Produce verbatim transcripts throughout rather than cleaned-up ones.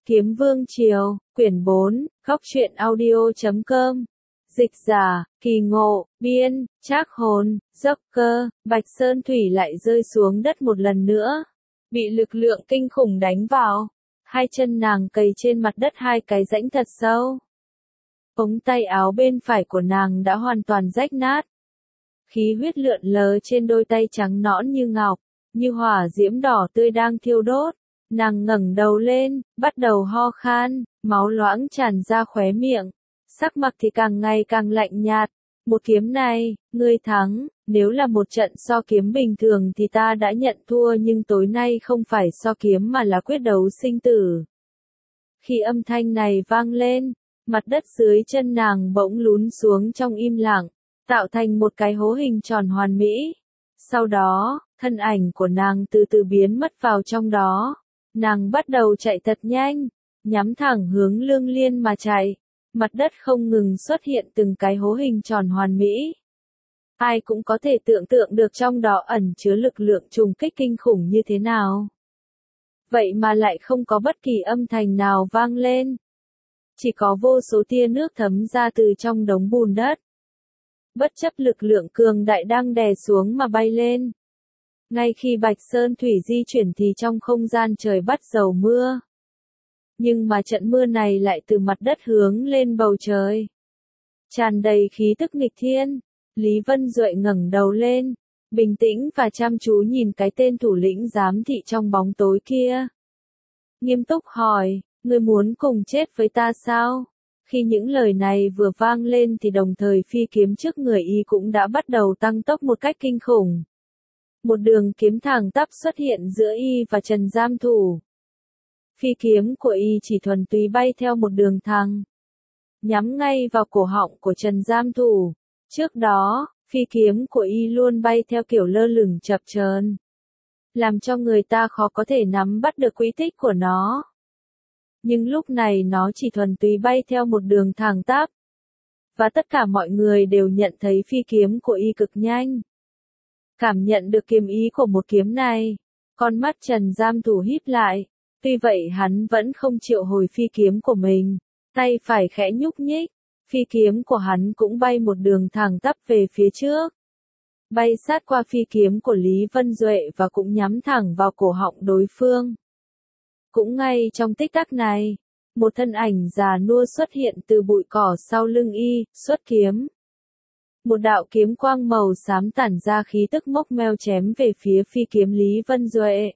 Kiếm Vương Triều, quyển bốn, góc truyện audio chấm com. Dịch giả, Kỳ Ngộ, biên, Trác Hồn, Dốc Cơ. Bạch Sơn Thủy lại rơi xuống đất một lần nữa. Bị lực lượng kinh khủng đánh vào. Hai chân nàng cầy trên mặt đất hai cái rãnh thật sâu. Ống tay áo bên phải của nàng đã hoàn toàn rách nát. Khí huyết lượn lờ trên đôi tay trắng nõn như ngọc, như hỏa diễm đỏ tươi đang thiêu đốt. Nàng ngẩng đầu lên, bắt đầu ho khan, máu loãng tràn ra khóe miệng. Sắc mặt thì càng ngày càng lạnh nhạt. Một kiếm này, ngươi thắng, nếu là một trận so kiếm bình thường thì ta đã nhận thua, nhưng tối nay không phải so kiếm mà là quyết đấu sinh tử. Khi âm thanh này vang lên, mặt đất dưới chân nàng bỗng lún xuống trong im lặng, tạo thành một cái hố hình tròn hoàn mỹ. Sau đó, thân ảnh của nàng từ từ biến mất vào trong đó. Nàng bắt đầu chạy thật nhanh, nhắm thẳng hướng Lương Liên mà chạy. Mặt đất không ngừng xuất hiện từng cái hố hình tròn hoàn mỹ. Ai cũng có thể tưởng tượng được trong đó ẩn chứa lực lượng trùng kích kinh khủng như thế nào. Vậy mà lại không có bất kỳ âm thanh nào vang lên. Chỉ có vô số tia nước thấm ra từ trong đống bùn đất. Bất chấp lực lượng cường đại đang đè xuống mà bay lên. Ngay khi Bạch Sơn Thủy di chuyển thì trong không gian trời bắt đầu mưa. Nhưng mà trận mưa này lại từ mặt đất hướng lên bầu trời. Tràn đầy khí tức nghịch thiên. Lý Vân Duệ ngẩng đầu lên, bình tĩnh và chăm chú nhìn cái tên thủ lĩnh giám thị trong bóng tối kia. Nghiêm túc hỏi, ngươi muốn cùng chết với ta sao? Khi những lời này vừa vang lên thì đồng thời phi kiếm trước người y cũng đã bắt đầu tăng tốc một cách kinh khủng. Một đường kiếm thẳng tắp xuất hiện giữa y và Trần Giam Thủ. Phi kiếm của y chỉ thuần túy bay theo một đường thẳng, nhắm ngay vào cổ họng của Trần Giam Thủ. Trước đó, phi kiếm của y luôn bay theo kiểu lơ lửng chập chờn, làm cho người ta khó có thể nắm bắt được quỹ tích của nó. Nhưng lúc này nó chỉ thuần túy bay theo một đường thẳng tắp. Và tất cả mọi người đều nhận thấy phi kiếm của y cực nhanh. Cảm nhận được kiếm ý của một kiếm này, con mắt Trần Giam Thủ híp lại. Tuy vậy hắn vẫn không triệu hồi phi kiếm của mình, tay phải khẽ nhúc nhích, phi kiếm của hắn cũng bay một đường thẳng tắp về phía trước. Bay sát qua phi kiếm của Lý Vân Duệ và cũng nhắm thẳng vào cổ họng đối phương. Cũng ngay trong tích tắc này, một thân ảnh già nua xuất hiện từ bụi cỏ sau lưng y, xuất kiếm. Một đạo kiếm quang màu xám tản ra khí tức mốc meo chém về phía phi kiếm Lý Vân Duệ.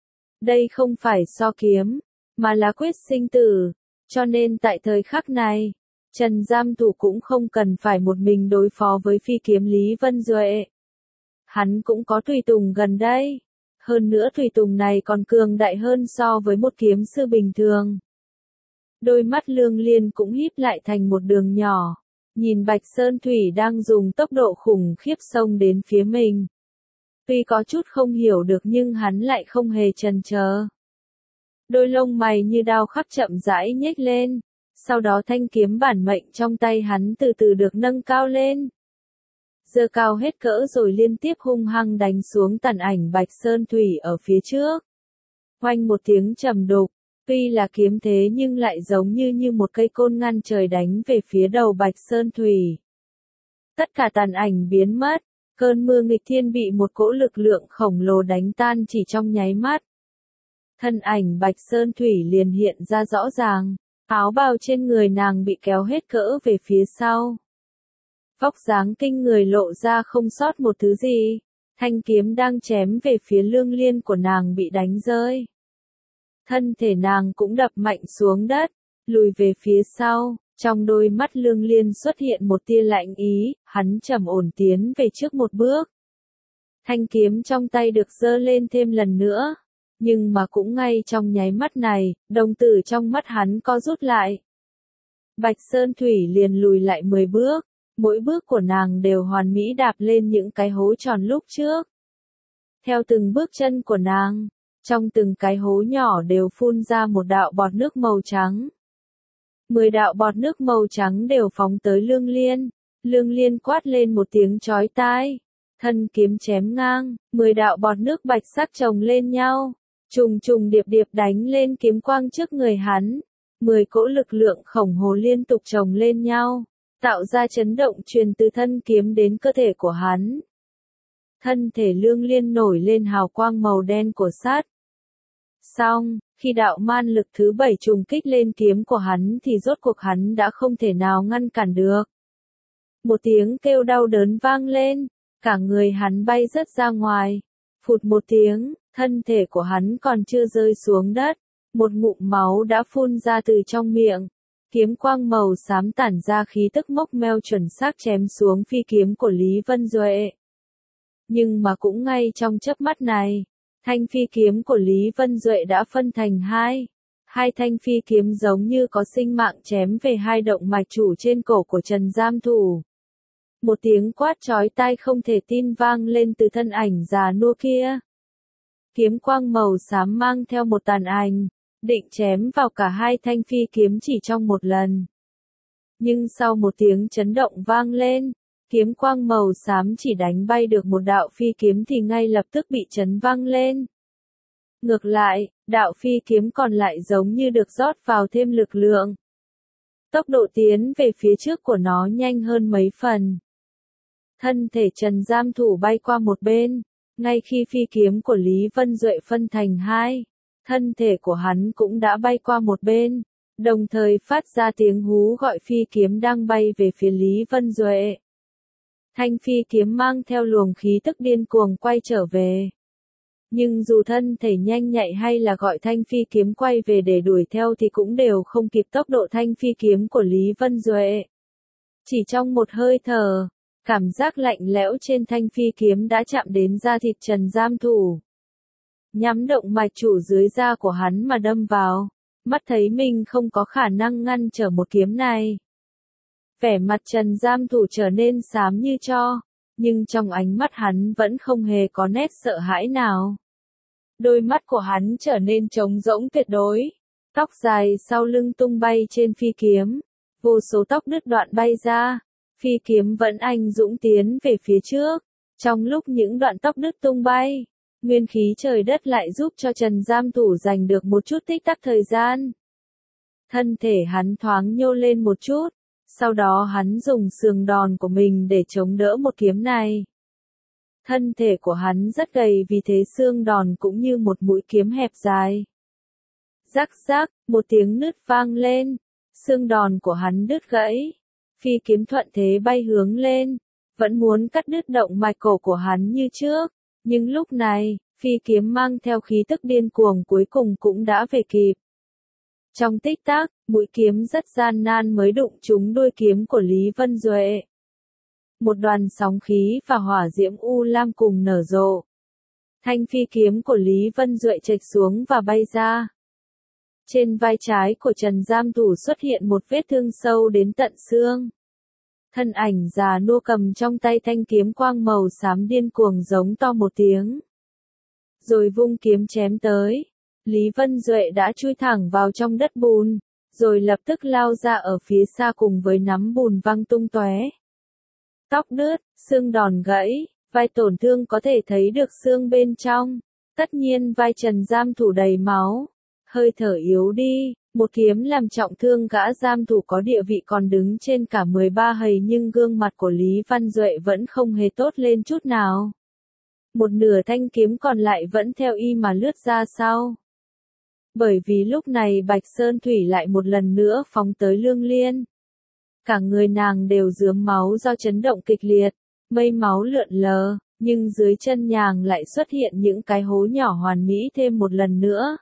Đây không phải so kiếm, mà là quyết sinh tử, cho nên tại thời khắc này, Trần Giam Thủ cũng không cần phải một mình đối phó với phi kiếm Lý Vân Duệ. Hắn cũng có tùy tùng gần đây, hơn nữa tùy tùng này còn cường đại hơn so với một kiếm sư bình thường. Đôi mắt Lương Liên cũng híp lại thành một đường nhỏ, nhìn Bạch Sơn Thủy đang dùng tốc độ khủng khiếp xông đến phía mình. Tuy có chút không hiểu được nhưng hắn lại không hề chần chờ. Đôi lông mày như đao khắc chậm rãi nhếch lên, sau đó thanh kiếm bản mệnh trong tay hắn từ từ được nâng cao lên. Giơ cao hết cỡ rồi liên tiếp hung hăng đánh xuống tàn ảnh Bạch Sơn Thủy ở phía trước. Oanh một tiếng trầm đục, tuy là kiếm thế nhưng lại giống như như một cây côn ngăn trời đánh về phía đầu Bạch Sơn Thủy. Tất cả tàn ảnh biến mất. Cơn mưa nghịch thiên bị một cỗ lực lượng khổng lồ đánh tan chỉ trong nháy mắt. Thân ảnh Bạch Sơn Thủy liền hiện ra rõ ràng, áo bào trên người nàng bị kéo hết cỡ về phía sau. Vóc dáng kinh người lộ ra không sót một thứ gì, thanh kiếm đang chém về phía Lương Liên của nàng bị đánh rơi. Thân thể nàng cũng đập mạnh xuống đất, lùi về phía sau. Trong đôi mắt Lương Liên xuất hiện một tia lạnh ý, hắn trầm ổn tiến về trước một bước. Thanh kiếm trong tay được giơ lên thêm lần nữa, nhưng mà cũng ngay trong nháy mắt này, đồng tử trong mắt hắn co rút lại. Bạch Sơn Thủy liền lùi lại mười bước, mỗi bước của nàng đều hoàn mỹ đạp lên những cái hố tròn lúc trước. Theo từng bước chân của nàng, trong từng cái hố nhỏ đều phun ra một đạo bọt nước màu trắng. Mười đạo bọt nước màu trắng đều phóng tới Lương Liên. Lương Liên quát lên một tiếng chói tai. Thân kiếm chém ngang, mười đạo bọt nước bạch sắc chồng lên nhau. trùng trùng điệp điệp đánh lên kiếm quang trước người hắn. Mười cỗ lực lượng khổng lồ liên tục chồng lên nhau, tạo ra chấn động truyền từ thân kiếm đến cơ thể của hắn. Thân thể Lương Liên nổi lên hào quang màu đen của sát. Xong, khi đạo man lực thứ bảy trùng kích lên kiếm của hắn thì rốt cuộc hắn đã không thể nào ngăn cản được. Một tiếng kêu đau đớn vang lên, cả người hắn bay rớt ra ngoài. Phụt một tiếng, thân thể của hắn còn chưa rơi xuống đất, một ngụm máu đã phun ra từ trong miệng. Kiếm quang màu xám tản ra khí tức mốc meo chuẩn xác chém xuống phi kiếm của Lý Vân Duệ. Nhưng mà cũng ngay trong chớp mắt này, thanh phi kiếm của Lý Vân Duệ đã phân thành hai. Hai thanh phi kiếm giống như có sinh mạng chém về hai động mạch chủ trên cổ của Trần Giam Thủ. Một tiếng quát chói tai không thể tin vang lên từ thân ảnh già nua kia. Kiếm quang màu xám mang theo một tàn ảnh, định chém vào cả hai thanh phi kiếm chỉ trong một lần. Nhưng sau một tiếng chấn động vang lên, kiếm quang màu xám chỉ đánh bay được một đạo phi kiếm thì ngay lập tức bị chấn vang lên. Ngược lại, đạo phi kiếm còn lại giống như được rót vào thêm lực lượng. Tốc độ tiến về phía trước của nó nhanh hơn mấy phần. Thân thể Trần Giam Thủ bay qua một bên, ngay khi phi kiếm của Lý Vân Duệ phân thành hai, thân thể của hắn cũng đã bay qua một bên, đồng thời phát ra tiếng hú gọi phi kiếm đang bay về phía Lý Vân Duệ. Thanh phi kiếm mang theo luồng khí tức điên cuồng quay trở về. Nhưng dù thân thể nhanh nhạy hay là gọi thanh phi kiếm quay về để đuổi theo thì cũng đều không kịp tốc độ thanh phi kiếm của Lý Vân Duệ. Chỉ trong một hơi thở, cảm giác lạnh lẽo trên thanh phi kiếm đã chạm đến da thịt Trần Giam Thủ. Nhắm động mạch chủ dưới da của hắn mà đâm vào, mắt thấy mình không có khả năng ngăn trở một kiếm này. Vẻ mặt Trần Giam Thủ trở nên xám như tro, nhưng trong ánh mắt hắn vẫn không hề có nét sợ hãi nào. Đôi mắt của hắn trở nên trống rỗng tuyệt đối, tóc dài sau lưng tung bay trên phi kiếm, vô số tóc đứt đoạn bay ra, phi kiếm vẫn anh dũng tiến về phía trước. Trong lúc những đoạn tóc đứt tung bay, nguyên khí trời đất lại giúp cho Trần Giam Thủ giành được một chút tích tắc thời gian. Thân thể hắn thoáng nhô lên một chút, sau đó hắn dùng sườn đòn của mình để chống đỡ một kiếm này. Thân thể của hắn rất gầy vì thế xương đòn cũng như một mũi kiếm hẹp dài. Rắc rắc, một tiếng nứt vang lên, xương đòn của hắn đứt gãy. Phi kiếm thuận thế bay hướng lên, vẫn muốn cắt đứt động mạch cổ của hắn như trước, nhưng lúc này, phi kiếm mang theo khí tức điên cuồng cuối cùng cũng đã về kịp. Trong tích tắc, mũi kiếm rất gian nan mới đụng trúng đuôi kiếm của Lý Vân Duệ. Một đoàn sóng khí và hỏa diễm u lam cùng nở rộ. Thanh phi kiếm của Lý Vân Duệ chệch xuống và bay ra. Trên vai trái của Trần Giam Thủ xuất hiện một vết thương sâu đến tận xương. Thân ảnh già nua cầm trong tay thanh kiếm quang màu xám điên cuồng giống to một tiếng. Rồi vung kiếm chém tới. Lý Vân Duệ đã chui thẳng vào trong đất bùn, rồi lập tức lao ra ở phía xa cùng với nắm bùn văng tung tóe. Tóc đứt, xương đòn gãy, vai tổn thương có thể thấy được xương bên trong. Tất nhiên vai Trần Giam Thủ đầy máu, hơi thở yếu đi, một kiếm làm trọng thương gã giam thủ có địa vị còn đứng trên cả mười ba hầy nhưng gương mặt của Lý Văn Duệ vẫn không hề tốt lên chút nào. Một nửa thanh kiếm còn lại vẫn theo y mà lướt ra sau. Bởi vì lúc này Bạch Sơn Thủy lại một lần nữa phóng tới Lương Liên. Cả người nàng đều rướm máu do chấn động kịch liệt, mây máu lượn lờ, nhưng dưới chân nàng lại xuất hiện những cái hố nhỏ hoàn mỹ thêm một lần nữa.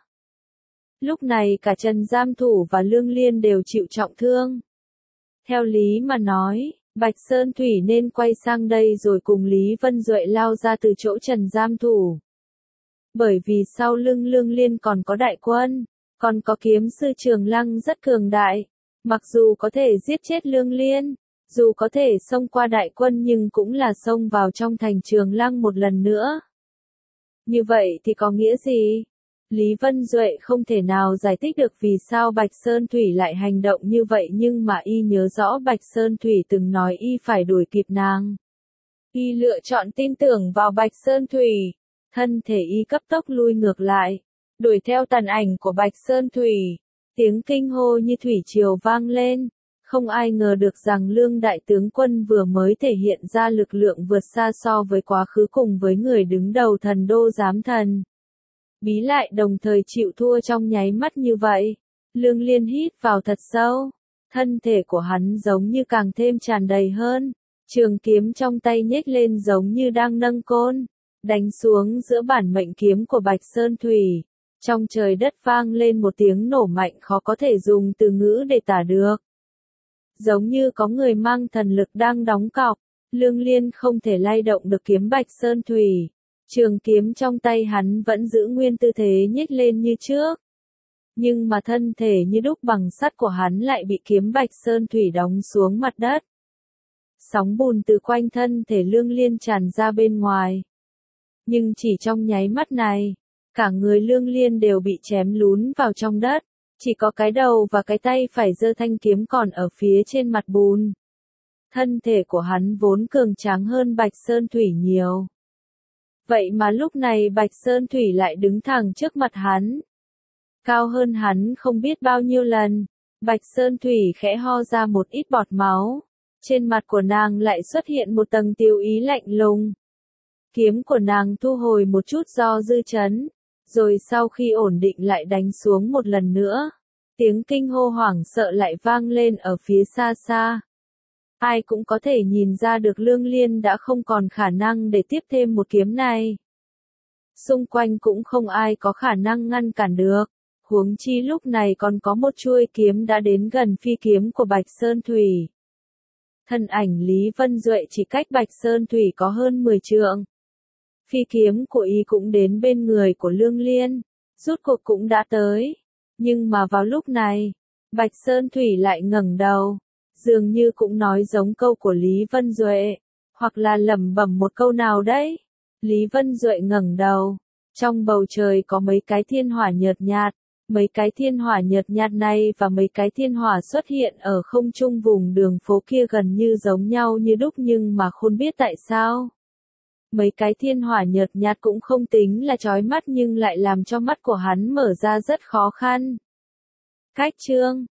Lúc này cả Trần Giam Thủ và Lương Liên đều chịu trọng thương. Theo lý mà nói, Bạch Sơn Thủy nên quay sang đây rồi cùng Lý Vân Duệ lao ra từ chỗ Trần Giam Thủ. Bởi vì sau lưng Lương Liên còn có đại quân, còn có kiếm sư Trường Lăng rất cường đại. Mặc dù có thể giết chết Lương Liên, dù có thể xông qua đại quân nhưng cũng là xông vào trong thành Trường Lăng một lần nữa. Như vậy thì có nghĩa gì? Lý Vân Duệ không thể nào giải thích được vì sao Bạch Sơn Thủy lại hành động như vậy nhưng mà y nhớ rõ Bạch Sơn Thủy từng nói y phải đuổi kịp nàng. Y lựa chọn tin tưởng vào Bạch Sơn Thủy, thân thể y cấp tốc lui ngược lại, đuổi theo tàn ảnh của Bạch Sơn Thủy. Tiếng kinh hô như thủy triều vang lên. Không ai ngờ được rằng Lương đại tướng quân vừa mới thể hiện ra lực lượng vượt xa so với quá khứ cùng với người đứng đầu thần đô giám thần. Bí lại đồng thời chịu thua trong nháy mắt như vậy. Lương Liên hít vào thật sâu. Thân thể của hắn giống như càng thêm tràn đầy hơn. Trường kiếm trong tay nhếch lên giống như đang nâng côn. Đánh xuống giữa bản mệnh kiếm của Bạch Sơn Thủy. Trong trời đất vang lên một tiếng nổ mạnh khó có thể dùng từ ngữ để tả được. Giống như có người mang thần lực đang đóng cọc. Lương Liên không thể lay động được kiếm Bạch Sơn Thủy. Trường kiếm trong tay hắn vẫn giữ nguyên tư thế nhếch lên như trước. Nhưng mà thân thể như đúc bằng sắt của hắn lại bị kiếm Bạch Sơn Thủy đóng xuống mặt đất. Sóng bùn từ quanh thân thể Lương Liên tràn ra bên ngoài. Nhưng chỉ trong nháy mắt này, cả người Lương Liên đều bị chém lún vào trong đất. Chỉ có cái đầu và cái tay phải giơ thanh kiếm còn ở phía trên mặt bùn. Thân thể của hắn vốn cường tráng hơn Bạch Sơn Thủy nhiều. Vậy mà lúc này Bạch Sơn Thủy lại đứng thẳng trước mặt hắn. Cao hơn hắn không biết bao nhiêu lần. Bạch Sơn Thủy khẽ ho ra một ít bọt máu. Trên mặt của nàng lại xuất hiện một tầng tiêu ý lạnh lùng. Kiếm của nàng thu hồi một chút do dư chấn. Rồi sau khi ổn định lại đánh xuống một lần nữa. Tiếng kinh hô hoảng sợ lại vang lên ở phía xa xa. Ai cũng có thể nhìn ra được Lương Liên đã không còn khả năng để tiếp thêm một kiếm này. Xung quanh cũng không ai có khả năng ngăn cản được. Huống chi lúc này còn có một chuôi kiếm đã đến gần phi kiếm của Bạch Sơn Thủy. Thân ảnh Lý Vân Duệ chỉ cách Bạch Sơn Thủy có hơn mười trượng. Phi kiếm của y cũng đến bên người của Lương Liên. Rút cuộc cũng đã tới. Nhưng mà vào lúc này, Bạch Sơn Thủy lại ngẩng đầu. Dường như cũng nói giống câu của Lý Vân Duệ. Hoặc là lẩm bẩm một câu nào đấy. Lý Vân Duệ ngẩng đầu. Trong bầu trời có mấy cái thiên hỏa nhợt nhạt. Mấy cái thiên hỏa nhợt nhạt này và mấy cái thiên hỏa xuất hiện ở không trung vùng đường phố kia gần như giống nhau như đúc nhưng mà không biết tại sao. Mấy cái thiên hỏa nhợt nhạt cũng không tính là chói mắt nhưng lại làm cho mắt của hắn mở ra rất khó khăn. Cách chương